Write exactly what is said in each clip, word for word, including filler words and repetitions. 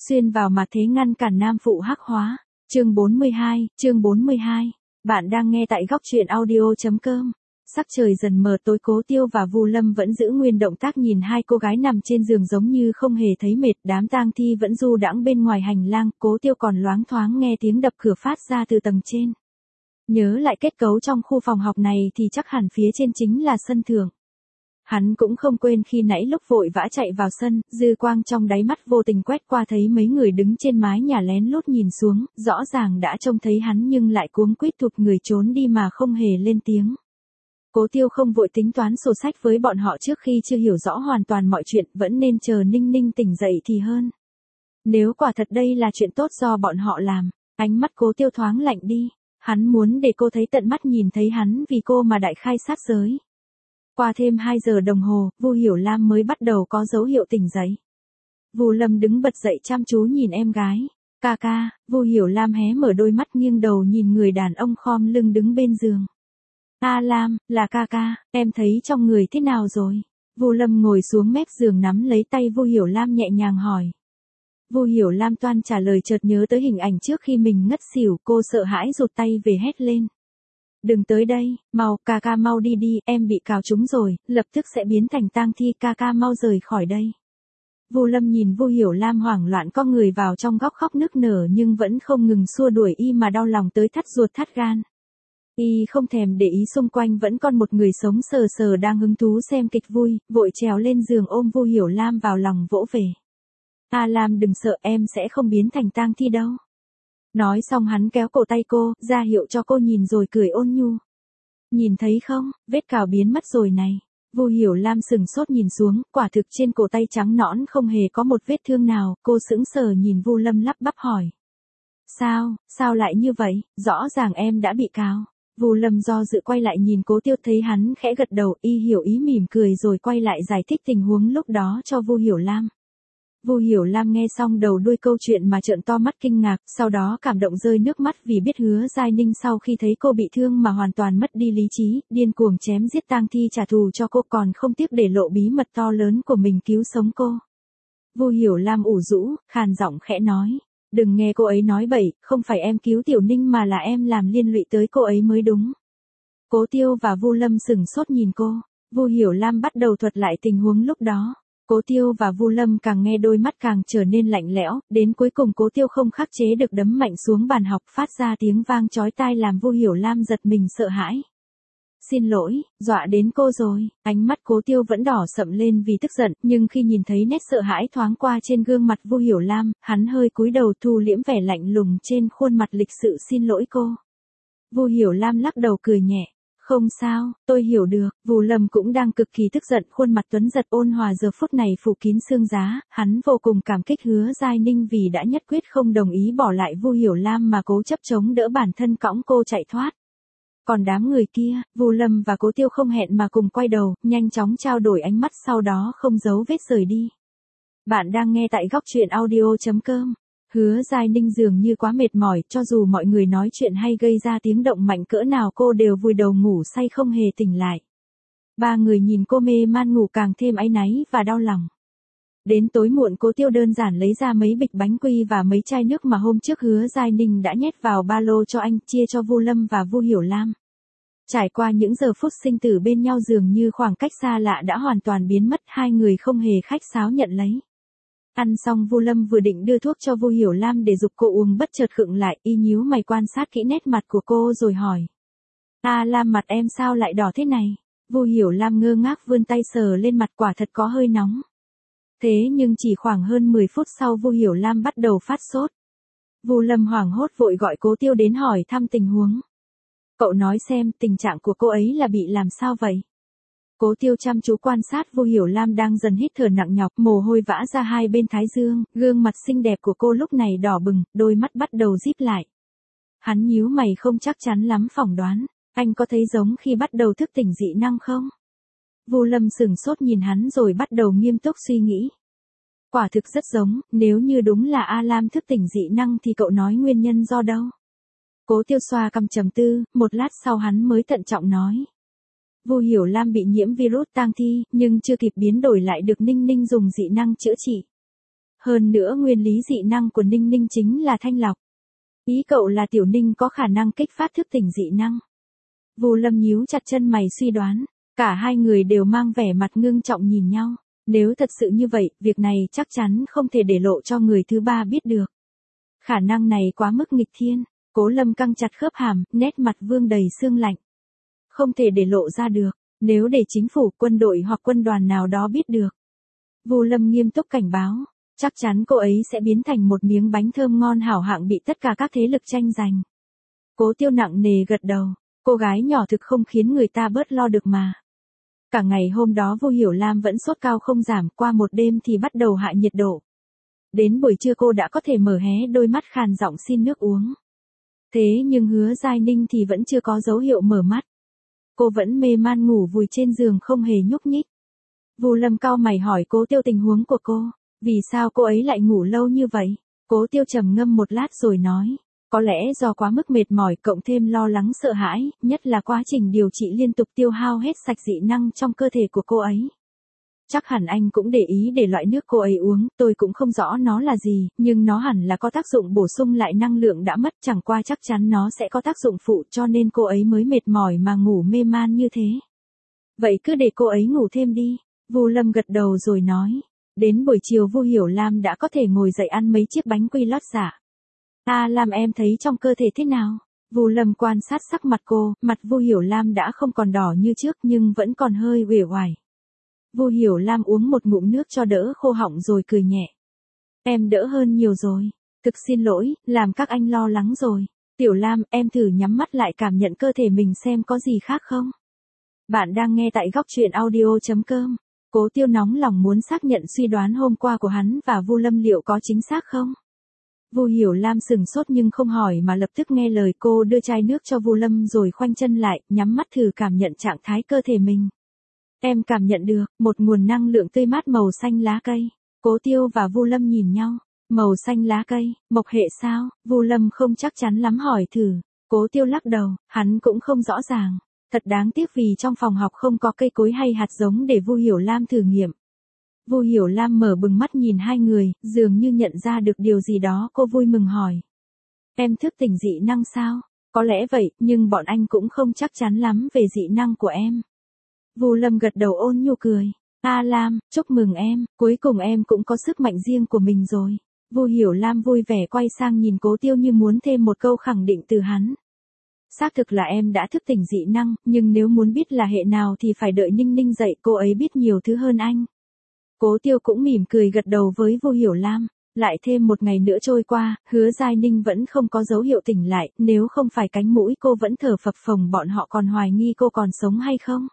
Xuyên vào mặt thế ngăn cản nam phụ hắc hóa. Chương bốn mươi hai, chương bốn mươi hai. Bạn đang nghe tại góc truyện audio.com. Sắc trời dần mờ tối, Cố Tiêu và Vu Lâm vẫn giữ nguyên động tác nhìn hai cô gái nằm trên giường giống như không hề thấy mệt, đám tang thi vẫn du đãng bên ngoài hành lang, Cố Tiêu còn loáng thoáng nghe tiếng đập cửa phát ra từ tầng trên. Nhớ lại kết cấu trong khu phòng học này thì chắc hẳn phía trên chính là sân thượng. Hắn cũng không quên khi nãy lúc vội vã chạy vào sân, dư quang trong đáy mắt vô tình quét qua thấy mấy người đứng trên mái nhà lén lút nhìn xuống, rõ ràng đã trông thấy hắn nhưng lại cuống quýt thụt người trốn đi mà không hề lên tiếng. Cố Tiêu không vội tính toán sổ sách với bọn họ trước khi chưa hiểu rõ hoàn toàn mọi chuyện, vẫn nên chờ Ninh Ninh tỉnh dậy thì hơn. Nếu quả thật đây là chuyện tốt do bọn họ làm, ánh mắt Cố Tiêu thoáng lạnh đi, hắn muốn để cô thấy tận mắt nhìn thấy hắn vì cô mà đại khai sát giới. Qua thêm hai giờ đồng hồ, Vu Hiểu Lam mới bắt đầu có dấu hiệu tỉnh dậy. Vu Lâm đứng bật dậy chăm chú nhìn em gái. Ca ca, Vu Hiểu Lam hé mở đôi mắt nghiêng đầu nhìn người đàn ông khom lưng đứng bên giường. A Lam, là ca ca, em thấy trong người thế nào rồi? Vu Lâm ngồi xuống mép giường nắm lấy tay Vu Hiểu Lam nhẹ nhàng hỏi. Vu Hiểu Lam toan trả lời chợt nhớ tới hình ảnh trước khi mình ngất xỉu, cô sợ hãi rụt tay về hét lên. Đừng tới đây, mau, ca ca mau đi đi, em bị cào trúng rồi, lập tức sẽ biến thành tang thi, ca ca mau rời khỏi đây. Vu Lâm nhìn Vu Hiểu Lam hoảng loạn co người vào trong góc khóc nức nở nhưng vẫn không ngừng xua đuổi y mà đau lòng tới thắt ruột thắt gan. Y không thèm để ý xung quanh vẫn còn một người sống sờ sờ đang hứng thú xem kịch vui, vội trèo lên giường ôm Vu Hiểu Lam vào lòng vỗ về. A Lam đừng sợ, em sẽ không biến thành tang thi đâu. Nói xong hắn kéo cổ tay cô, ra hiệu cho cô nhìn rồi cười ôn nhu. Nhìn thấy không, vết cào biến mất rồi này. Vu Hiểu Lam sừng sốt nhìn xuống, quả thực trên cổ tay trắng nõn không hề có một vết thương nào, cô sững sờ nhìn Vu Lâm lắp bắp hỏi. Sao, sao lại như vậy, rõ ràng em đã bị cào. Vu Lâm do dự quay lại nhìn Cố Tiêu thấy hắn khẽ gật đầu, y hiểu ý mỉm cười rồi quay lại giải thích tình huống lúc đó cho Vu Hiểu Lam. Vu Hiểu Lam nghe xong đầu đuôi câu chuyện mà trợn to mắt kinh ngạc, sau đó cảm động rơi nước mắt vì biết Hứa Giai Ninh sau khi thấy cô bị thương mà hoàn toàn mất đi lý trí, điên cuồng chém giết tang thi trả thù cho cô còn không tiếc để lộ bí mật to lớn của mình cứu sống cô. Vu Hiểu Lam ủ rũ, khàn giọng khẽ nói, đừng nghe cô ấy nói bậy, không phải em cứu Tiểu Ninh mà là em làm liên lụy tới cô ấy mới đúng. Cố Tiêu và Vu Lâm sừng sốt nhìn cô, Vu Hiểu Lam bắt đầu thuật lại tình huống lúc đó. Cố Tiêu và Vu Lâm càng nghe đôi mắt càng trở nên lạnh lẽo, đến cuối cùng Cố Tiêu không khắc chế được đấm mạnh xuống bàn học phát ra tiếng vang chói tai làm Vu Hiểu Lam giật mình sợ hãi. Xin lỗi, dọa đến cô rồi, ánh mắt Cố Tiêu vẫn đỏ sậm lên vì tức giận, nhưng khi nhìn thấy nét sợ hãi thoáng qua trên gương mặt Vu Hiểu Lam, hắn hơi cúi đầu thu liễm vẻ lạnh lùng trên khuôn mặt lịch sự xin lỗi cô. Vu Hiểu Lam lắc đầu cười nhẹ. Không sao, tôi hiểu được, Vu Lâm cũng đang cực kỳ tức giận, khuôn mặt tuấn giật ôn hòa giờ phút này phủ kín sương giá, hắn vô cùng cảm kích Hứa Giai Ninh vì đã nhất quyết không đồng ý bỏ lại Vu Hiểu Lam mà cố chấp chống đỡ bản thân cõng cô chạy thoát. Còn đám người kia, Vu Lâm và Cố Tiêu không hẹn mà cùng quay đầu, nhanh chóng trao đổi ánh mắt sau đó không giấu vết rời đi. Bạn đang nghe tại góc truyện audio.com. Hứa Giai Ninh dường như quá mệt mỏi, cho dù mọi người nói chuyện hay gây ra tiếng động mạnh cỡ nào cô đều vùi đầu ngủ say không hề tỉnh lại. Ba người nhìn cô mê man ngủ càng thêm áy náy và đau lòng. Đến tối muộn Cố Tiêu đơn giản lấy ra mấy bịch bánh quy và mấy chai nước mà hôm trước Hứa Giai Ninh đã nhét vào ba lô cho anh, chia cho Vu Lâm và Vu Hiểu Lam. Trải qua những giờ phút sinh tử bên nhau dường như khoảng cách xa lạ đã hoàn toàn biến mất, hai người không hề khách sáo nhận lấy. Ăn xong Vu Lâm vừa định đưa thuốc cho Vu Hiểu Lam để giục cô uống bất chợt khựng lại, y nhíu mày quan sát kỹ nét mặt của cô rồi hỏi. A Lam mặt em sao lại đỏ thế này? Vu Hiểu Lam ngơ ngác vươn tay sờ lên mặt quả thật có hơi nóng. Thế nhưng chỉ khoảng hơn mười phút sau Vu Hiểu Lam bắt đầu phát sốt. Vu Lâm hoảng hốt vội gọi Cố Tiêu đến hỏi thăm tình huống. Cậu nói xem tình trạng của cô ấy là bị làm sao vậy? Cố Tiêu chăm chú quan sát Vu Hiểu Lam đang dần hít thở nặng nhọc, mồ hôi vã ra hai bên thái dương, gương mặt xinh đẹp của cô lúc này đỏ bừng, đôi mắt bắt đầu díp lại. Hắn nhíu mày không chắc chắn lắm phỏng đoán, anh có thấy giống khi bắt đầu thức tỉnh dị năng không? Vu Lâm sừng sốt nhìn hắn rồi bắt đầu nghiêm túc suy nghĩ. Quả thực rất giống, nếu như đúng là A Lam thức tỉnh dị năng thì cậu nói nguyên nhân do đâu? Cố Tiêu xoa cằm trầm tư, một lát sau hắn mới thận trọng nói. Vu Hiểu Lam bị nhiễm virus tang thi, nhưng chưa kịp biến đổi lại được Ninh Ninh dùng dị năng chữa trị. Hơn nữa nguyên lý dị năng của Ninh Ninh chính là thanh lọc. Ý cậu là Tiểu Ninh có khả năng kích phát thức tỉnh dị năng. Vu Lâm nhíu chặt chân mày suy đoán, cả hai người đều mang vẻ mặt ngưng trọng nhìn nhau. Nếu thật sự như vậy, việc này chắc chắn không thể để lộ cho người thứ ba biết được. Khả năng này quá mức nghịch thiên. Cố Lâm căng chặt khớp hàm, nét mặt vương đầy sương lạnh. Không thể để lộ ra được, nếu để chính phủ, quân đội hoặc quân đoàn nào đó biết được. Vu Lâm nghiêm túc cảnh báo, chắc chắn cô ấy sẽ biến thành một miếng bánh thơm ngon hảo hạng bị tất cả các thế lực tranh giành. Cố Tiêu nặng nề gật đầu, cô gái nhỏ thực không khiến người ta bớt lo được mà. Cả ngày hôm đó Vu Hiểu Lam vẫn sốt cao không giảm, qua một đêm thì bắt đầu hạ nhiệt độ. Đến buổi trưa cô đã có thể mở hé đôi mắt khàn giọng xin nước uống. Thế nhưng Hứa Giai Ninh thì vẫn chưa có dấu hiệu mở mắt. Cô vẫn mê man ngủ vùi trên giường không hề nhúc nhích. Vu Lâm cau mày hỏi Cố Tiêu tình huống của cô, vì sao cô ấy lại ngủ lâu như vậy? Cố Tiêu trầm ngâm một lát rồi nói, có lẽ do quá mức mệt mỏi cộng thêm lo lắng sợ hãi, nhất là quá trình điều trị liên tục tiêu hao hết sạch dị năng trong cơ thể của cô ấy. Chắc hẳn anh cũng để ý để loại nước cô ấy uống, tôi cũng không rõ nó là gì, nhưng nó hẳn là có tác dụng bổ sung lại năng lượng đã mất, chẳng qua chắc chắn nó sẽ có tác dụng phụ cho nên cô ấy mới mệt mỏi mà ngủ mê man như thế. Vậy cứ để cô ấy ngủ thêm đi, Vu Lâm gật đầu rồi nói. Đến buổi chiều Vu Hiểu Lam đã có thể ngồi dậy ăn mấy chiếc bánh quy lót dạ. À Lam em thấy trong cơ thể thế nào? Vu Lâm quan sát sắc mặt cô, mặt Vu Hiểu Lam đã không còn đỏ như trước nhưng vẫn còn hơi uể oải. Vu Hiểu Lam uống một ngụm nước cho đỡ khô họng rồi cười nhẹ. Em đỡ hơn nhiều rồi. Thực xin lỗi, làm các anh lo lắng rồi. Tiểu Lam, em thử nhắm mắt lại cảm nhận cơ thể mình xem có gì khác không. Bạn đang nghe tại góc truyện audio chấm com. Cố Tiêu nóng lòng muốn xác nhận suy đoán hôm qua của hắn và Vu Lâm liệu có chính xác không. Vu Hiểu Lam sừng sốt nhưng không hỏi mà lập tức nghe lời cô đưa chai nước cho Vu Lâm rồi khoanh chân lại, nhắm mắt thử cảm nhận trạng thái cơ thể mình. Em cảm nhận được, một nguồn năng lượng tươi mát màu xanh lá cây. Cố Tiêu và Vu Lâm nhìn nhau, màu xanh lá cây, mộc hệ sao? Vu Lâm không chắc chắn lắm hỏi thử. Cố Tiêu lắc đầu, hắn cũng không rõ ràng. Thật đáng tiếc vì trong phòng học không có cây cối hay hạt giống để Vu Hiểu Lam thử nghiệm. Vu Hiểu Lam mở bừng mắt nhìn hai người, dường như nhận ra được điều gì đó, cô vui mừng hỏi. Em thức tỉnh dị năng sao? Có lẽ vậy, nhưng bọn anh cũng không chắc chắn lắm về dị năng của em. Vu Lâm gật đầu ôn nhu cười. A Lam, chúc mừng em, cuối cùng em cũng có sức mạnh riêng của mình rồi. Vu Hiểu Lam vui vẻ quay sang nhìn Cố Tiêu như muốn thêm một câu khẳng định từ hắn. Xác thực là em đã thức tỉnh dị năng, nhưng nếu muốn biết là hệ nào thì phải đợi Ninh Ninh dậy, cô ấy biết nhiều thứ hơn anh. Cố Tiêu cũng mỉm cười gật đầu với Vu Hiểu Lam. Lại thêm một ngày nữa trôi qua, Hứa Giai Ninh vẫn không có dấu hiệu tỉnh lại, nếu không phải cánh mũi cô vẫn thở phập phồng bọn họ còn hoài nghi cô còn sống hay không.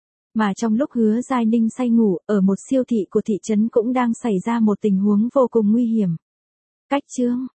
Mà trong lúc Hứa Giai Ninh say ngủ, ở một siêu thị của thị trấn cũng đang xảy ra một tình huống vô cùng nguy hiểm. Cách chương